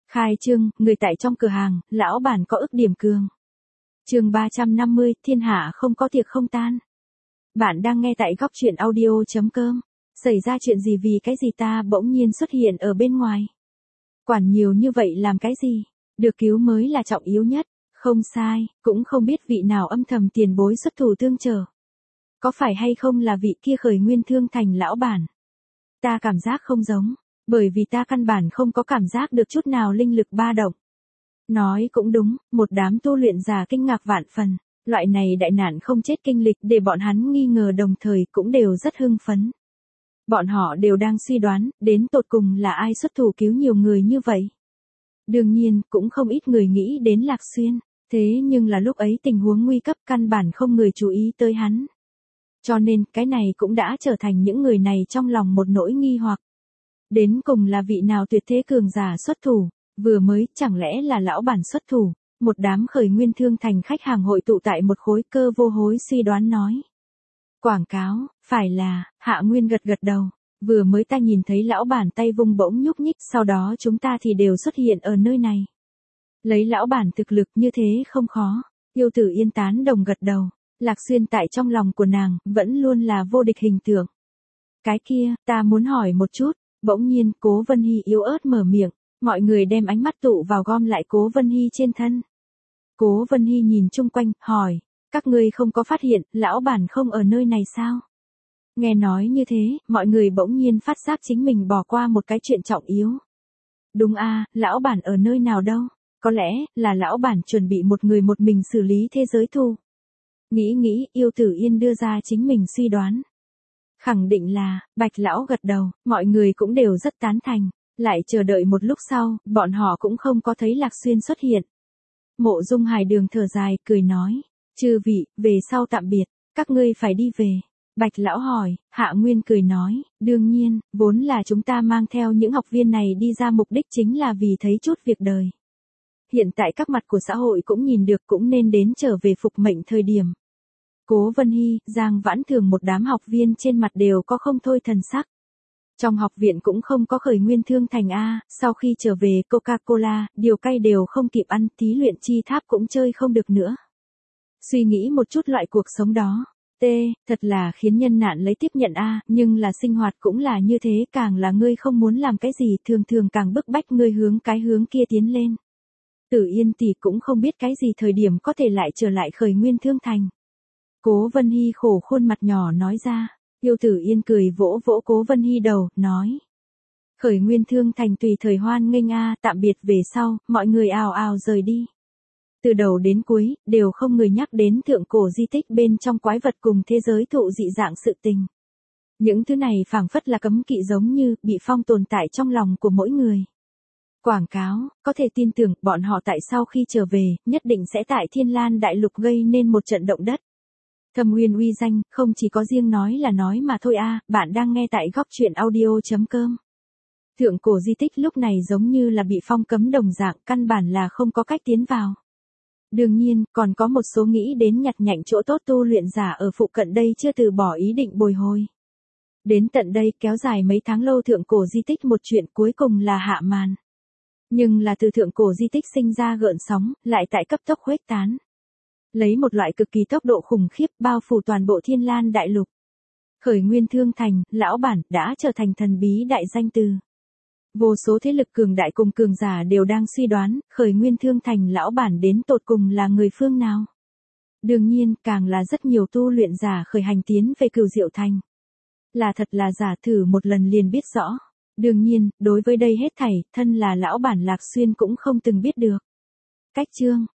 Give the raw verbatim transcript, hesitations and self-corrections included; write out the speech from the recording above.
Khai trương, người tại trong cửa hàng, lão bản có ức điểm cường. Chương ba trăm năm mươi, thiên hạ không có tiệc không tan. Bạn đang nghe tại góc truyện audio chấm com. Xảy ra chuyện gì vì cái gì ta bỗng nhiên xuất hiện ở bên ngoài? Quản nhiều như vậy làm cái gì? Được cứu mới là trọng yếu nhất. Không sai, cũng không biết vị nào âm thầm tiền bối xuất thủ tương trợ. Có phải hay không là vị kia khởi nguyên thương thành lão bản? Ta cảm giác không giống, bởi vì ta căn bản không có cảm giác được chút nào linh lực ba động. Nói cũng đúng, một đám tu luyện giả kinh ngạc vạn phần, loại này đại nạn không chết kinh lịch để bọn hắn nghi ngờ đồng thời cũng đều rất hưng phấn. Bọn họ đều đang suy đoán, đến tột cùng là ai xuất thủ cứu nhiều người như vậy. Đương nhiên, cũng không ít người nghĩ đến Lạc Xuyên, thế nhưng là lúc ấy tình huống nguy cấp căn bản không người chú ý tới hắn. Cho nên, cái này cũng đã trở thành những người này trong lòng một nỗi nghi hoặc. Đến cùng là vị nào tuyệt thế cường giả xuất thủ, vừa mới chẳng lẽ là lão bản xuất thủ, một đám khởi nguyên thương thành khách hàng hội tụ tại một khối cơ vô hối suy đoán nói. Quảng cáo, phải là, Hạ Nguyên gật gật đầu, vừa mới ta nhìn thấy lão bản tay vung bỗng nhúc nhích, sau đó chúng ta thì đều xuất hiện ở nơi này. Lấy lão bản thực lực như thế không khó, Yêu Tử Yên tán đồng gật đầu, Lạc Xuyên tại trong lòng của nàng, vẫn luôn là vô địch hình tượng. Cái kia, ta muốn hỏi một chút, bỗng nhiên Cố Vân Hy yếu ớt mở miệng, mọi người đem ánh mắt tụ vào gom lại Cố Vân Hy trên thân. Cố Vân Hy nhìn chung quanh, hỏi, các ngươi không có phát hiện, lão bản không ở nơi này sao? Nghe nói như thế, mọi người bỗng nhiên phát giác chính mình bỏ qua một cái chuyện trọng yếu. Đúng a, lão bản ở nơi nào đâu? Có lẽ, là lão bản chuẩn bị một người một mình xử lý thế giới thu. Nghĩ nghĩ, Yêu Tử Yên đưa ra chính mình suy đoán. Khẳng định là, Bạch lão gật đầu, mọi người cũng đều rất tán thành, lại chờ đợi một lúc sau, bọn họ cũng không có thấy Lạc Xuyên xuất hiện. Mộ Dung Hải Đường thở dài, cười nói, chư vị, về sau tạm biệt, các ngươi phải đi về. Bạch lão hỏi, Hạ Nguyên cười nói, đương nhiên, vốn là chúng ta mang theo những học viên này đi ra mục đích chính là vì thấy chút việc đời. Hiện tại các mặt của xã hội cũng nhìn được cũng nên đến trở về phục mệnh thời điểm. Cố Vân Hy, Giang Vãn Thường một đám học viên trên mặt đều có không thôi thần sắc. Trong học viện cũng không có khởi nguyên thương thành A, sau khi trở về Coca-Cola, điều cay đều không kịp ăn, thí luyện chi tháp cũng chơi không được nữa. Suy nghĩ một chút loại cuộc sống đó, T, thật là khiến nhân nạn lấy tiếp nhận A, nhưng là sinh hoạt cũng là như thế, càng là ngươi không muốn làm cái gì thường thường càng bức bách ngươi hướng cái hướng kia tiến lên. Tử Yên tỷ cũng không biết cái gì thời điểm có thể lại trở lại khởi nguyên thương thành. Cố Vân Hy khổ khuôn mặt nhỏ nói ra, Yêu Tử Yên cười vỗ vỗ Cố Vân Hy đầu, nói. Khởi nguyên thương thành tùy thời hoan nghênh a, tạm biệt về sau, mọi người ào ào rời đi. Từ đầu đến cuối, đều không người nhắc đến thượng cổ di tích bên trong quái vật cùng thế giới thụ dị dạng sự tình. Những thứ này phảng phất là cấm kỵ giống như, bị phong tồn tại trong lòng của mỗi người. Quảng cáo, có thể tin tưởng, bọn họ tại sau khi trở về, nhất định sẽ tại Thiên Lan Đại Lục gây nên một trận động đất. Thâm Uyên uy danh, không chỉ có riêng nói là nói mà thôi a, bạn đang nghe tại góc truyện audio chấm com. Thượng cổ di tích lúc này giống như là bị phong cấm đồng dạng, căn bản là không có cách tiến vào. Đương nhiên, còn có một số nghĩ đến nhặt nhạnh chỗ tốt tu luyện giả ở phụ cận đây chưa từ bỏ ý định bồi hồi. Đến tận đây kéo dài mấy tháng lâu thượng cổ di tích một chuyện cuối cùng là hạ màn. Nhưng là từ thượng cổ di tích sinh ra gợn sóng, lại tại cấp tốc khuếch tán. Lấy một loại cực kỳ tốc độ khủng khiếp bao phủ toàn bộ Thiên Lan Đại Lục. Khởi nguyên thương thành, lão bản, đã trở thành thần bí đại danh từ. Vô số thế lực cường đại cùng cường giả đều đang suy đoán, khởi nguyên thương thành lão bản đến tột cùng là người phương nào. Đương nhiên, càng là rất nhiều tu luyện giả khởi hành tiến về Cửu Diệu Thành. Là thật là giả thử một lần liền biết rõ. Đương nhiên, đối với đây hết thảy, thân là lão bản Lạc Xuyên cũng không từng biết được. Cách chương.